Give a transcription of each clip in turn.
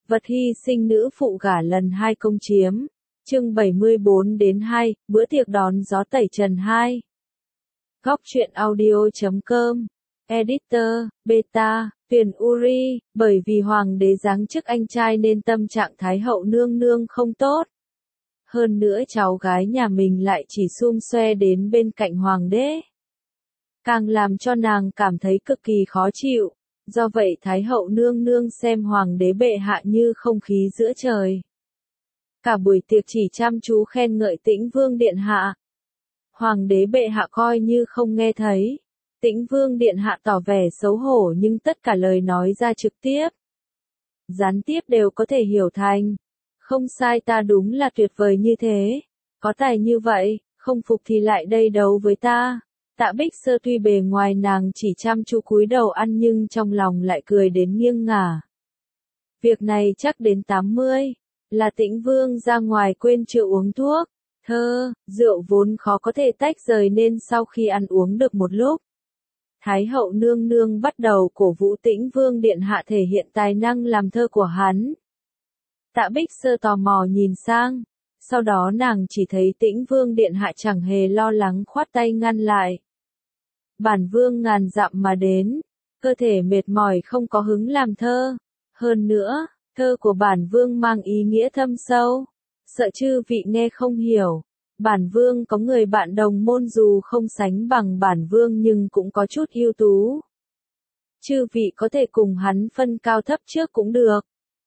Vật hy sinh nữ phụ gả lần 2 công chiếm. Chương 74-2, bữa tiệc đón gió tẩy trần 2. Góc truyện audio.com. Editor, Beta, Tuyền Uri, bởi vì hoàng đế giáng chức anh trai nên tâm trạng Thái hậu nương nương không tốt. Hơn nữa cháu gái nhà mình lại chỉ sum xoe đến bên cạnh hoàng đế. Càng làm cho nàng cảm thấy cực kỳ khó chịu. Do vậy Thái hậu nương nương xem hoàng đế bệ hạ như không khí giữa trời. Cả buổi tiệc chỉ chăm chú khen ngợi Tĩnh Vương điện hạ. Hoàng đế bệ hạ coi như không nghe thấy. Tĩnh Vương điện hạ tỏ vẻ xấu hổ nhưng tất cả lời nói ra trực tiếp, gián tiếp đều có thể hiểu thành. Không sai, ta đúng là tuyệt vời như thế. Có tài như vậy, không phục thì lại đây đấu với ta. Tạ Bích Sơ tuy bề ngoài nàng chỉ chăm chú cúi đầu ăn nhưng trong lòng lại cười đến nghiêng ngả. Việc này chắc đến 80, là Tĩnh Vương ra ngoài quên chưa uống thuốc. Rượu vốn khó có thể tách rời nên sau khi ăn uống được một lúc, Thái hậu nương nương bắt đầu cổ vũ Tĩnh Vương điện hạ thể hiện tài năng làm thơ của hắn. Tạ Bích Sơ tò mò nhìn sang, sau đó nàng chỉ thấy Tĩnh Vương điện hạ chẳng hề lo lắng khoát tay ngăn lại. Bản vương ngàn dặm mà đến, cơ thể mệt mỏi không có hứng làm thơ. Hơn nữa, thơ của bản vương mang ý nghĩa thâm sâu, sợ chư vị nghe không hiểu. Bản vương có người bạn đồng môn dù không sánh bằng bản vương nhưng cũng có chút ưu tú. Chư vị có thể cùng hắn phân cao thấp trước cũng được.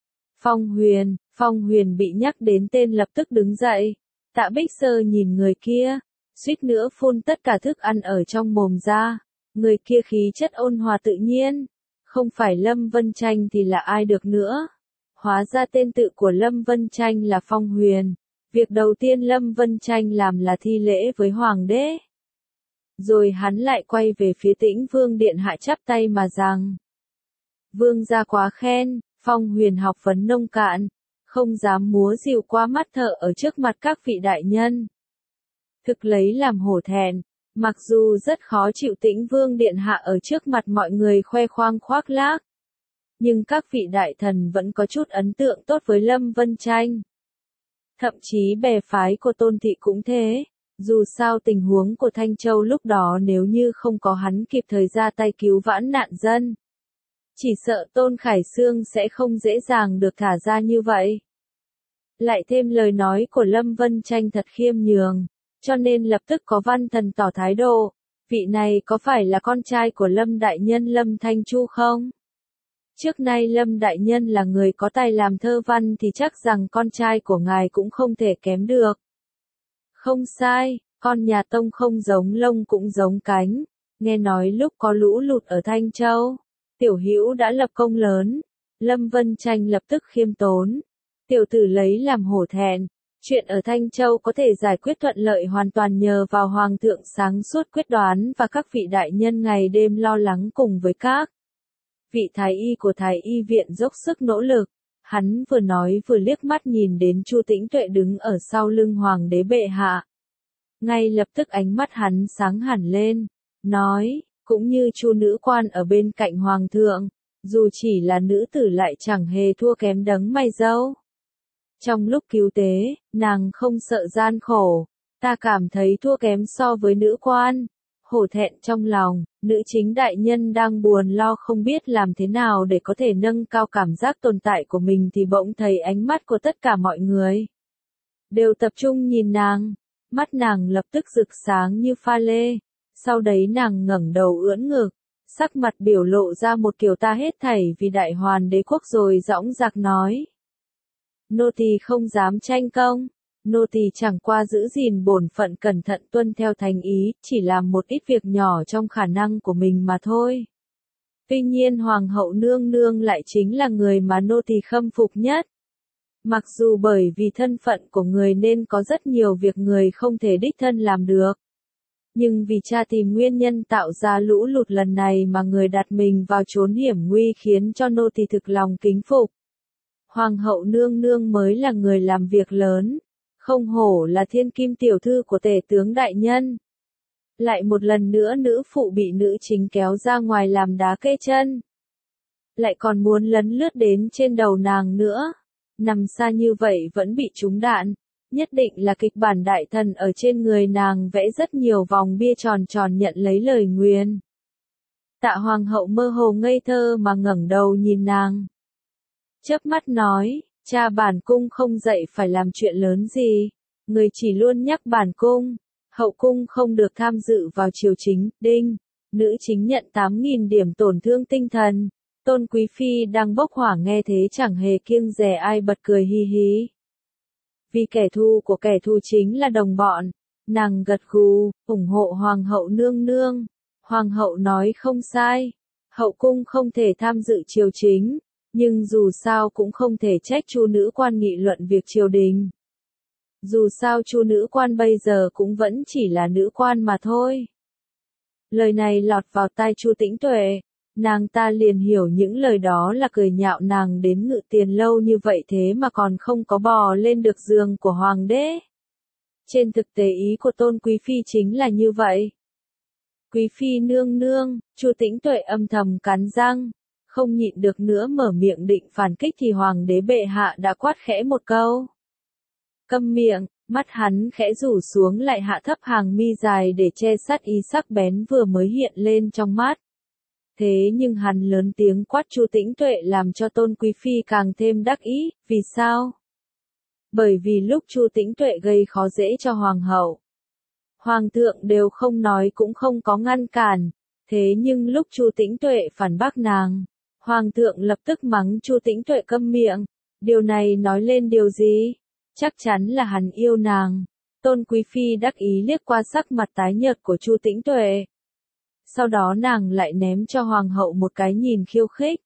Phong Huyền bị nhắc đến tên lập tức đứng dậy. Tạ Bích Sơ nhìn người kia, suýt nữa phun tất cả thức ăn ở trong mồm ra. Người kia khí chất ôn hòa tự nhiên, không phải Lâm Vân Tranh thì là ai được nữa. Hóa ra tên tự của Lâm Vân Tranh là Phong Huyền. Việc đầu tiên Lâm Vân Tranh làm là thi lễ với hoàng đế. Rồi hắn lại quay về phía Tĩnh Vương điện hạ chắp tay mà rằng: Vương gia quá khen. Phong Huyền học vấn nông cạn, không dám múa rìu qua mắt thợ ở trước mặt các vị đại nhân. Thực lấy làm hổ thẹn, mặc dù rất khó chịu Tĩnh Vương điện hạ ở trước mặt mọi người khoe khoang khoác lác, nhưng các vị đại thần vẫn có chút ấn tượng tốt với Lâm Vân Tranh. Thậm chí bè phái của Tôn Thị cũng thế, dù sao tình huống của Thanh Châu lúc đó nếu như không có hắn kịp thời ra tay cứu vãn nạn dân, chỉ sợ Tôn Khải Xương sẽ không dễ dàng được thả ra như vậy. Lại thêm lời nói của Lâm Vân Tranh thật khiêm nhường, cho nên lập tức có văn thần tỏ thái độ, vị này có phải là con trai của Lâm Đại Nhân Lâm Thanh Chu không? Trước nay Lâm Đại Nhân là người có tài làm thơ văn thì chắc rằng con trai của ngài cũng không thể kém được. Không sai, con nhà Tông không giống lông cũng giống cánh. Nghe nói lúc có lũ lụt ở Thanh Châu, tiểu hữu đã lập công lớn. Lâm Vân Tranh lập tức khiêm tốn. Tiểu tử lấy làm hổ thẹn. Chuyện ở Thanh Châu có thể giải quyết thuận lợi hoàn toàn nhờ vào Hoàng thượng sáng suốt quyết đoán và các vị đại nhân ngày đêm lo lắng cùng với các vị thái y của thái y viện dốc sức nỗ lực. Hắn vừa nói vừa liếc mắt nhìn đến Chu Tĩnh Tuệ đứng ở sau lưng hoàng đế bệ hạ. Ngay lập tức ánh mắt hắn sáng hẳn lên, nói, cũng như Chu nữ quan ở bên cạnh hoàng thượng, dù chỉ là nữ tử lại chẳng hề thua kém đấng mày râu. Trong lúc cứu tế, nàng không sợ gian khổ, ta cảm thấy thua kém so với nữ quan. Hổ thẹn trong lòng, nữ chính đại nhân đang buồn lo không biết làm thế nào để có thể nâng cao cảm giác tồn tại của mình thì bỗng thấy ánh mắt của tất cả mọi người đều tập trung nhìn nàng. Mắt nàng lập tức rực sáng như pha lê. Sau đấy nàng ngẩng đầu ưỡn ngực, sắc mặt biểu lộ ra một kiểu ta hết thảy vì đại hoàn đế quốc rồi dõng dạc nói: Nô tỳ không dám tranh công. Nô tỳ chẳng qua giữ gìn bổn phận cẩn thận tuân theo thành ý, chỉ làm một ít việc nhỏ trong khả năng của mình mà thôi. Tuy nhiên Hoàng hậu nương nương lại chính là người mà nô tỳ khâm phục nhất. Mặc dù bởi vì thân phận của người nên có rất nhiều việc người không thể đích thân làm được. Nhưng vì tra tìm nguyên nhân tạo ra lũ lụt lần này mà người đặt mình vào chốn hiểm nguy khiến cho nô tỳ thực lòng kính phục. Hoàng hậu nương nương mới là người làm việc lớn. Không hổ là thiên kim tiểu thư của tể tướng đại nhân. Lại một lần nữa nữ phụ bị nữ chính kéo ra ngoài làm đá kê chân. lại còn muốn lấn lướt đến trên đầu nàng nữa. Nằm xa như vậy vẫn bị trúng đạn, nhất định là kịch bản đại thần ở trên người nàng vẽ rất nhiều vòng bia tròn tròn nhận lấy lời nguyền. Tạ hoàng hậu mơ hồ ngây thơ mà ngẩng đầu nhìn nàng. Chớp mắt nói, cha bản cung không dạy phải làm chuyện lớn gì, người chỉ luôn nhắc bản cung, hậu cung không được tham dự vào triều chính, đinh, nữ chính nhận 8.000 điểm tổn thương tinh thần. Tôn Quý Phi đang bốc hỏa nghe thế chẳng hề kiêng dè ai bật cười hi hí. Vì kẻ thù của kẻ thù chính là đồng bọn, nàng gật gù, ủng hộ hoàng hậu nương nương. Hoàng hậu nói không sai, hậu cung không thể tham dự triều chính, nhưng dù sao cũng không thể trách chu nữ quan nghị luận việc triều đình. Dù sao chu nữ quan bây giờ cũng vẫn chỉ là nữ quan mà thôi. Lời này lọt vào tai Chu Tĩnh Tuệ, nàng ta liền hiểu những lời đó là cười nhạo nàng đến Ngự Tiền lâu như vậy thế mà còn không có bò lên được giường của hoàng đế. Trên thực tế ý của Tôn Quý Phi chính là như vậy. Quý Phi nương nương, Chu Tĩnh Tuệ âm thầm cắn răng, không nhịn được nữa mở miệng định phản kích thì hoàng đế bệ hạ đã quát khẽ một câu. Câm miệng, mắt hắn khẽ rủ xuống lại hạ thấp hàng mi dài để che sát ý sắc bén vừa mới hiện lên trong mắt. Thế nhưng hắn lớn tiếng quát Chu Tĩnh Tuệ làm cho Tôn Quý Phi càng thêm đắc ý, vì sao? Bởi vì lúc Chu Tĩnh Tuệ gây khó dễ cho hoàng hậu, hoàng thượng đều không nói cũng không có ngăn cản, thế nhưng lúc Chu Tĩnh Tuệ phản bác nàng, hoàng thượng lập tức mắng Chu Tĩnh Tuệ câm miệng, điều này nói lên điều gì? Chắc chắn là hắn yêu nàng. Tôn Quý Phi đắc ý liếc qua sắc mặt tái nhợt của Chu Tĩnh Tuệ. Sau đó nàng lại ném cho hoàng hậu một cái nhìn khiêu khích.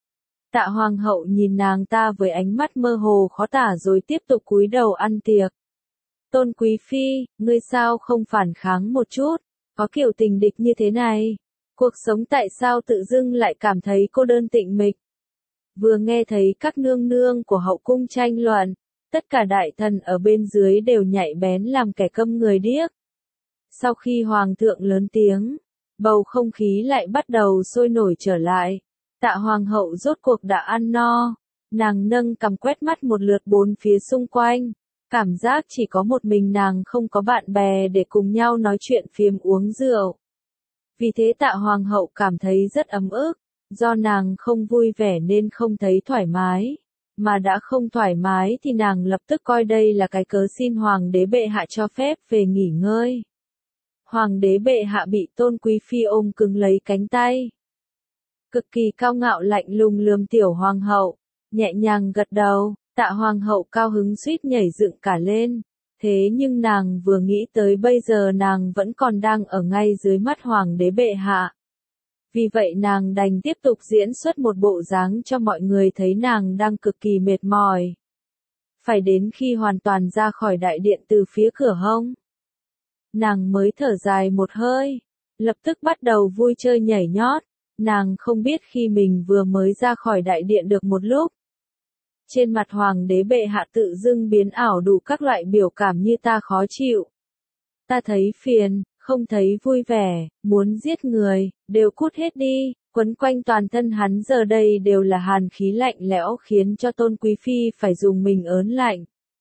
Tạ hoàng hậu nhìn nàng ta với ánh mắt mơ hồ khó tả rồi tiếp tục cúi đầu ăn tiệc. Tôn Quý Phi, ngươi sao không phản kháng một chút, có kiểu tình địch như thế này, cuộc sống tại sao tự dưng lại cảm thấy cô đơn tịnh mịch. Vừa nghe thấy các nương nương của hậu cung tranh luận, tất cả đại thần ở bên dưới đều nhạy bén làm kẻ câm người điếc. Sau khi hoàng thượng lớn tiếng, bầu không khí lại bắt đầu sôi nổi trở lại. Tạ hoàng hậu rốt cuộc đã ăn no, nàng nâng cằm quét mắt một lượt bốn phía xung quanh, cảm giác chỉ có một mình nàng không có bạn bè để cùng nhau nói chuyện phiếm uống rượu. Vì thế Tạ hoàng hậu cảm thấy rất ấm ức, do nàng không vui vẻ nên không thấy thoải mái. Mà đã không thoải mái thì nàng lập tức coi đây là cái cớ xin hoàng đế bệ hạ cho phép về nghỉ ngơi. Hoàng đế bệ hạ bị Tôn Quý Phi ôm cứng lấy cánh tay. Cực kỳ cao ngạo lạnh lùng lườm tiểu hoàng hậu, nhẹ nhàng gật đầu, Tạ hoàng hậu cao hứng suýt nhảy dựng cả lên. Thế nhưng nàng vừa nghĩ tới bây giờ nàng vẫn còn đang ở ngay dưới mắt hoàng đế bệ hạ. Vì vậy nàng đành tiếp tục diễn xuất một bộ dáng cho mọi người thấy nàng đang cực kỳ mệt mỏi. Phải đến khi hoàn toàn ra khỏi đại điện từ phía cửa hông, nàng mới thở dài một hơi, lập tức bắt đầu vui chơi nhảy nhót. Nàng không biết khi mình vừa mới ra khỏi đại điện được một lúc, trên mặt hoàng đế bệ hạ tự dưng biến ảo đủ các loại biểu cảm như ta khó chịu, ta thấy phiền, không thấy vui vẻ, muốn giết người, đều cút hết đi. Quấn quanh toàn thân hắn giờ đây đều là hàn khí lạnh lẽo khiến cho Tôn Quý Phi phải dùng mình ớn lạnh.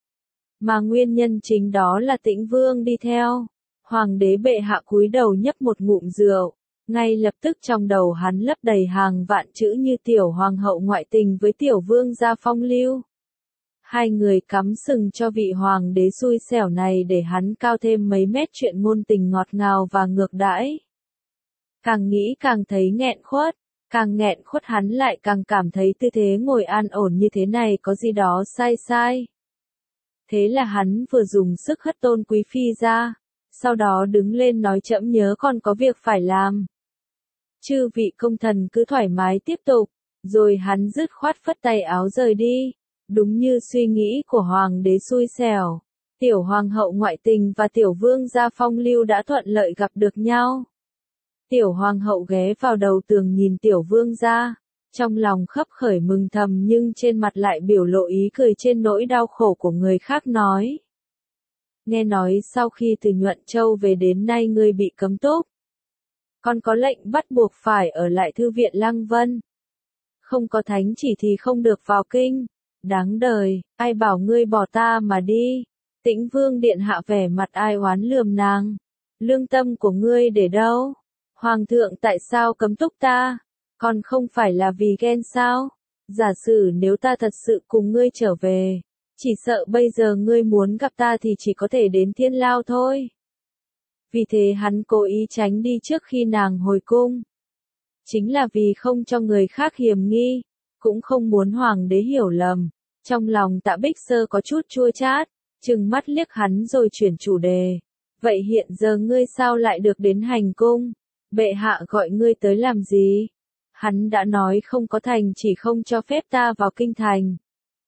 Mà nguyên nhân chính đó là Tĩnh Vương đi theo. Hoàng đế bệ hạ cúi đầu nhấp một ngụm rượu, ngay lập tức trong đầu hắn lấp đầy hàng vạn chữ như tiểu hoàng hậu ngoại tình với tiểu vương gia phong lưu. Hai người cắm sừng cho vị hoàng đế xui xẻo này để hắn cao thêm mấy mét chuyện ngôn tình ngọt ngào và ngược đãi. Càng nghĩ càng thấy nghẹn khuất, càng nghẹn khuất hắn lại càng cảm thấy tư thế ngồi an ổn như thế này có gì đó sai sai. Thế là hắn vừa dùng sức hất Tôn Quý Phi ra, sau đó đứng lên nói trẫm nhớ còn có việc phải làm. Chư vị công thần cứ thoải mái tiếp tục, rồi hắn dứt khoát phất tay áo rời đi. Đúng như suy nghĩ của hoàng đế xui xẻo, tiểu hoàng hậu ngoại tình và tiểu vương gia phong lưu đã thuận lợi gặp được nhau. Tiểu hoàng hậu ghé vào đầu tường nhìn tiểu vương gia, trong lòng khấp khởi mừng thầm nhưng trên mặt lại biểu lộ ý cười trên nỗi đau khổ của người khác nói. Nghe nói sau khi từ Nhuận Châu về đến nay ngươi bị cấm túc. Còn có lệnh bắt buộc phải ở lại thư viện Lăng Vân. Không có thánh chỉ thì không được vào kinh. Đáng đời, ai bảo ngươi bỏ ta mà đi. Tĩnh Vương điện hạ vẻ mặt ai oán lườm nàng. Lương tâm của ngươi để đâu? Hoàng thượng tại sao cấm túc ta? Còn không phải là vì ghen sao? Giả sử nếu ta thật sự cùng ngươi trở về, chỉ sợ bây giờ ngươi muốn gặp ta thì chỉ có thể đến Thiên Lao thôi. Vì thế hắn cố ý tránh đi trước khi nàng hồi cung. Chính là vì không cho người khác hiềm nghi, cũng không muốn hoàng đế hiểu lầm. Trong lòng Tạ Bích Sơ có chút chua chát, trừng mắt liếc hắn rồi chuyển chủ đề. Vậy hiện giờ ngươi sao lại được đến hành cung? Bệ hạ gọi ngươi tới làm gì? Hắn đã nói không có thành chỉ không cho phép ta vào kinh thành.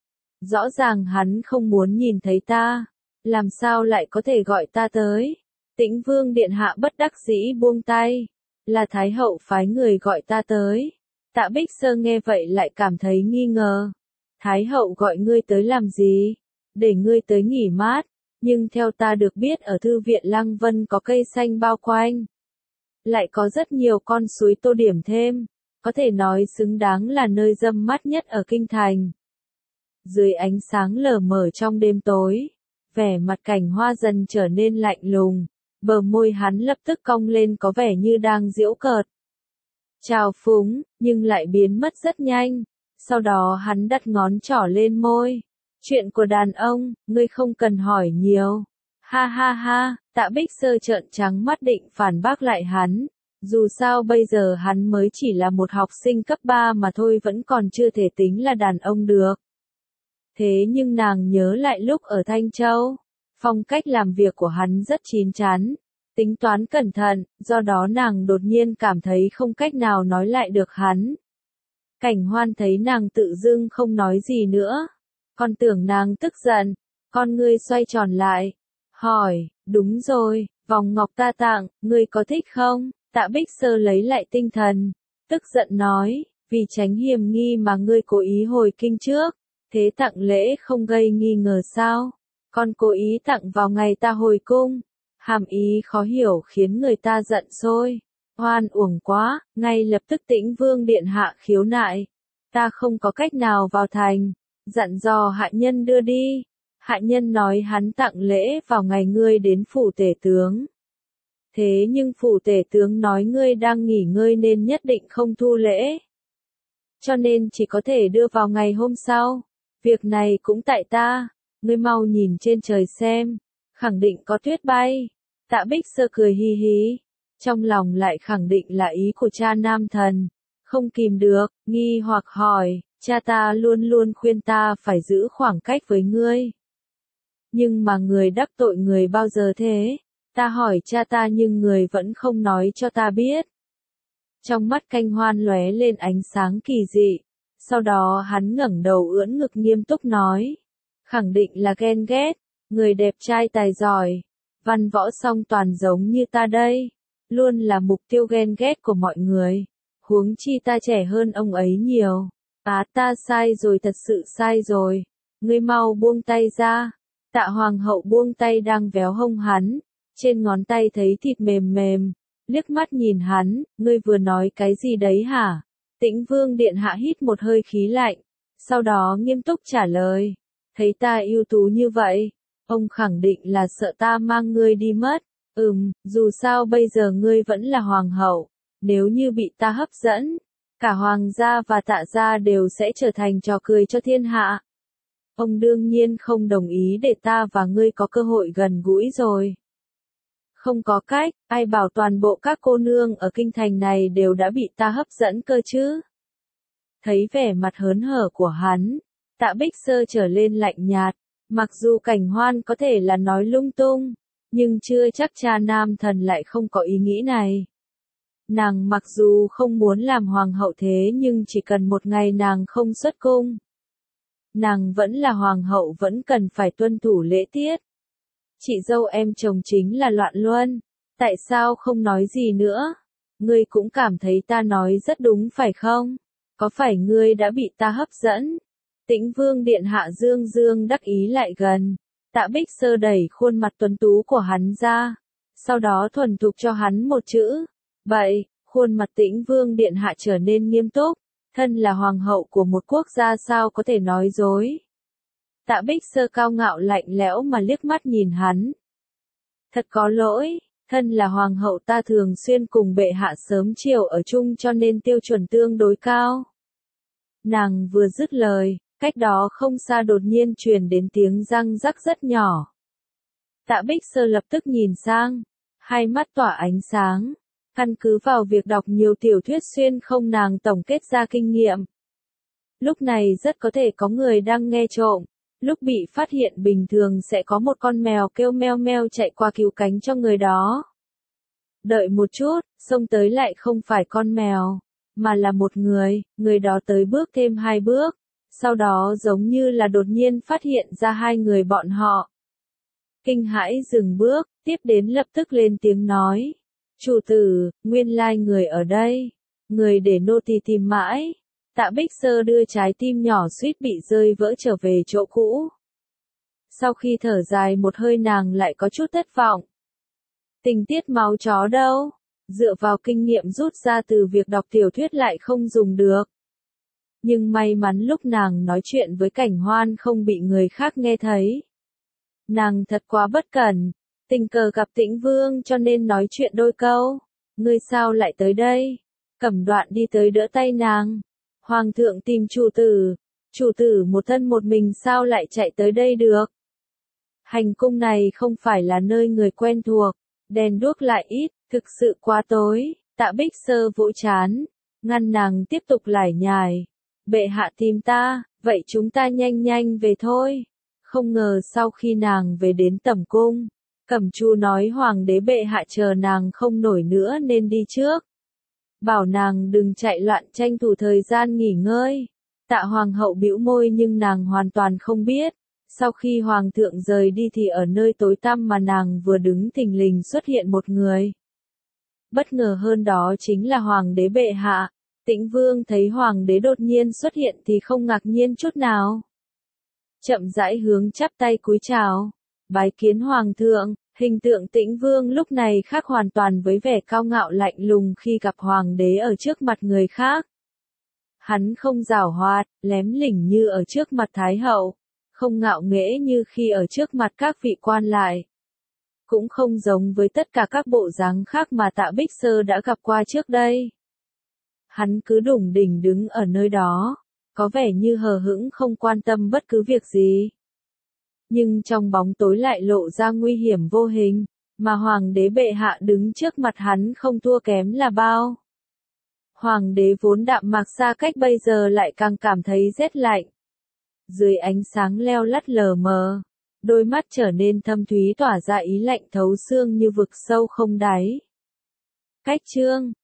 Rõ ràng hắn không muốn nhìn thấy ta, làm sao lại có thể gọi ta tới? Tĩnh Vương điện hạ bất đắc dĩ buông tay, là Thái hậu phái người gọi ta tới. Tạ Bích Sơ nghe vậy lại cảm thấy nghi ngờ. Thái hậu gọi ngươi tới làm gì? Để ngươi tới nghỉ mát, nhưng theo ta được biết ở thư viện Lăng Vân có cây xanh bao quanh. Lại có rất nhiều con suối tô điểm thêm, có thể nói xứng đáng là nơi râm mát nhất ở kinh thành. Dưới ánh sáng lờ mờ trong đêm tối, vẻ mặt Cảnh Hoa dần trở nên lạnh lùng, bờ môi hắn lập tức cong lên có vẻ như đang giễu cợt. Trào phúng, nhưng lại biến mất rất nhanh, sau đó hắn đặt ngón trỏ lên môi. Chuyện của đàn ông, ngươi không cần hỏi nhiều. Ha ha ha, Tạ Bích Sơ trợn trắng mắt định phản bác lại hắn. Dù sao bây giờ hắn mới chỉ là một học sinh cấp 3 mà thôi, vẫn còn chưa thể tính là đàn ông được. Thế nhưng nàng nhớ lại lúc ở Thanh Châu, phong cách làm việc của hắn rất chín chắn, tính toán cẩn thận, do đó nàng đột nhiên cảm thấy không cách nào nói lại được hắn. Cảnh Hoan thấy nàng tự dưng không nói gì nữa, còn tưởng nàng tức giận, con ngươi xoay tròn lại, hỏi, đúng rồi, vòng ngọc ta tặng, ngươi có thích không? Tạ Bích Sơ lấy lại tinh thần, tức giận nói, vì tránh hiềm nghi mà ngươi cố ý hồi kinh trước, thế tặng lễ không gây nghi ngờ sao? Con cố ý tặng vào ngày ta hồi cung, hàm ý khó hiểu khiến người ta giận sôi. Oan uổng quá, ngay lập tức Tĩnh Vương điện hạ khiếu nại, ta không có cách nào vào thành, dặn dò hạ nhân đưa đi. Hạ nhân nói hắn tặng lễ vào ngày ngươi đến phủ tể tướng. Thế nhưng phủ tể tướng nói ngươi đang nghỉ ngơi nên nhất định không thu lễ. Cho nên chỉ có thể đưa vào ngày hôm sau. Việc này cũng tại ta, ngươi mau nhìn trên trời xem, khẳng định có tuyết bay. Tạ Bích Sơ cười hi hí, trong lòng lại khẳng định là ý của cha nam thần. Không kìm được, nghi hoặc hỏi, cha ta luôn luôn khuyên ta phải giữ khoảng cách với ngươi. Nhưng mà người đắc tội người bao giờ thế? Ta hỏi cha ta nhưng người vẫn không nói cho ta biết. Trong mắt Cảnh Hoan lóe lên ánh sáng kỳ dị, sau đó hắn ngẩng đầu ưỡn ngực nghiêm túc nói, khẳng định là ghen ghét, người đẹp trai tài giỏi, văn võ song toàn giống như ta đây, luôn là mục tiêu ghen ghét của mọi người, huống chi ta trẻ hơn ông ấy nhiều. Ta sai rồi, thật sự sai rồi, ngươi mau buông tay ra. Tạ Hoàng hậu buông tay đang véo hông hắn, trên ngón tay thấy thịt mềm mềm, liếc mắt nhìn hắn, ngươi vừa nói cái gì đấy hả? Tĩnh Vương điện hạ hít một hơi khí lạnh, sau đó nghiêm túc trả lời, thấy ta ưu tú như vậy, ông khẳng định là sợ ta mang ngươi đi mất. Dù sao bây giờ ngươi vẫn là hoàng hậu, nếu như bị ta hấp dẫn, cả hoàng gia và Tạ gia đều sẽ trở thành trò cười cho thiên hạ. Ông đương nhiên không đồng ý để ta và ngươi có cơ hội gần gũi rồi. Không có cách, ai bảo toàn bộ các cô nương ở kinh thành này đều đã bị ta hấp dẫn cơ chứ. Thấy vẻ mặt hớn hở của hắn, Tạ Bích Sơ trở lên lạnh nhạt, mặc dù Cảnh Hoan có thể là nói lung tung, nhưng chưa chắc cha nam thần lại không có ý nghĩ này. Nàng mặc dù không muốn làm hoàng hậu thế nhưng chỉ cần một ngày nàng không xuất cung, nàng vẫn là hoàng hậu, vẫn cần phải tuân thủ lễ tiết. Chị dâu em chồng chính là Loạn Luân, tại sao không nói gì nữa? Ngươi cũng cảm thấy ta nói rất đúng phải không? Có phải ngươi đã bị ta hấp dẫn? Tĩnh Vương điện hạ dương dương đắc ý lại gần, Tạ Bích Sơ đẩy khuôn mặt tuấn tú của hắn ra, sau đó thuần thục cho hắn một chữ. Vậy, khuôn mặt Tĩnh Vương điện hạ trở nên nghiêm túc, thân là hoàng hậu của một quốc gia sao có thể nói dối. Tạ Bích Sơ cao ngạo lạnh lẽo mà liếc mắt nhìn hắn. Thật có lỗi, thân là hoàng hậu ta thường xuyên cùng bệ hạ sớm chiều ở chung cho nên tiêu chuẩn tương đối cao. Nàng vừa dứt lời, cách đó không xa đột nhiên truyền đến tiếng răng rắc rất nhỏ. Tạ Bích Sơ lập tức nhìn sang, hai mắt tỏa ánh sáng, căn cứ vào việc đọc nhiều tiểu thuyết xuyên không nàng tổng kết ra kinh nghiệm. Lúc này rất có thể có người đang nghe trộm, lúc bị phát hiện bình thường sẽ có một con mèo kêu meo meo chạy qua cứu cánh cho người đó. Đợi một chút, xông tới lại không phải con mèo, mà là một người đó tới bước thêm 2 bước, sau đó giống như là đột nhiên phát hiện ra hai người bọn họ. Kinh hãi dừng bước, tiếp đến lập tức lên tiếng nói. Chủ tử, nguyên lai người ở đây, người để nô tỳ tìm mãi. Tạ Bích Sơ đưa trái tim nhỏ suýt bị rơi vỡ trở về chỗ cũ. Sau khi thở dài một hơi nàng lại có chút thất vọng. Tình tiết máu chó đâu, dựa vào kinh nghiệm rút ra từ việc đọc tiểu thuyết lại không dùng được. Nhưng may mắn lúc nàng nói chuyện với Cảnh Hoan không bị người khác nghe thấy. Nàng thật quá bất cẩn, tình cờ gặp Tĩnh Vương cho nên nói chuyện đôi câu. Ngươi sao lại tới đây? Cẩm Đoạn đi tới đỡ tay nàng. Hoàng thượng tìm chủ tử một thân một mình sao lại chạy tới đây được? Hành cung này không phải là nơi người quen thuộc, đèn đuốc lại ít, thực sự quá tối. Tạ Bích Sơ vỗ chán, ngăn nàng tiếp tục lải nhải. Bệ hạ tìm ta, vậy chúng ta nhanh nhanh về thôi. Không ngờ sau khi nàng về đến tẩm cung, Cẩm Chu nói hoàng đế bệ hạ chờ nàng không nổi nữa nên đi trước. Bảo nàng đừng chạy loạn tranh thủ thời gian nghỉ ngơi. Tạ hoàng hậu bĩu môi nhưng nàng hoàn toàn không biết. Sau khi hoàng thượng rời đi thì ở nơi tối tăm mà nàng vừa đứng thình lình xuất hiện một người. Bất ngờ hơn đó chính là hoàng đế bệ hạ. Tĩnh Vương thấy hoàng đế đột nhiên xuất hiện thì không ngạc nhiên chút nào. Chậm rãi hướng chắp tay cúi chào, bái kiến hoàng thượng. Hình tượng Tĩnh Vương lúc này khác hoàn toàn với vẻ cao ngạo lạnh lùng khi gặp hoàng đế ở trước mặt người khác. Hắn không giảo hoạt, lém lỉnh như ở trước mặt thái hậu, không ngạo nghễ như khi ở trước mặt các vị quan lại. Cũng không giống với tất cả các bộ dáng khác mà Tạ Bích Sơ đã gặp qua trước đây. Hắn cứ đủng đỉnh đứng ở nơi đó, có vẻ như hờ hững không quan tâm bất cứ việc gì. Nhưng trong bóng tối lại lộ ra nguy hiểm vô hình, mà hoàng đế bệ hạ đứng trước mặt hắn không thua kém là bao. Hoàng đế vốn đạm mạc xa cách bây giờ lại càng cảm thấy rét lạnh. Dưới ánh sáng leo lắt lờ mờ, đôi mắt trở nên thâm thúy tỏa ra ý lạnh thấu xương như vực sâu không đáy. Cách chương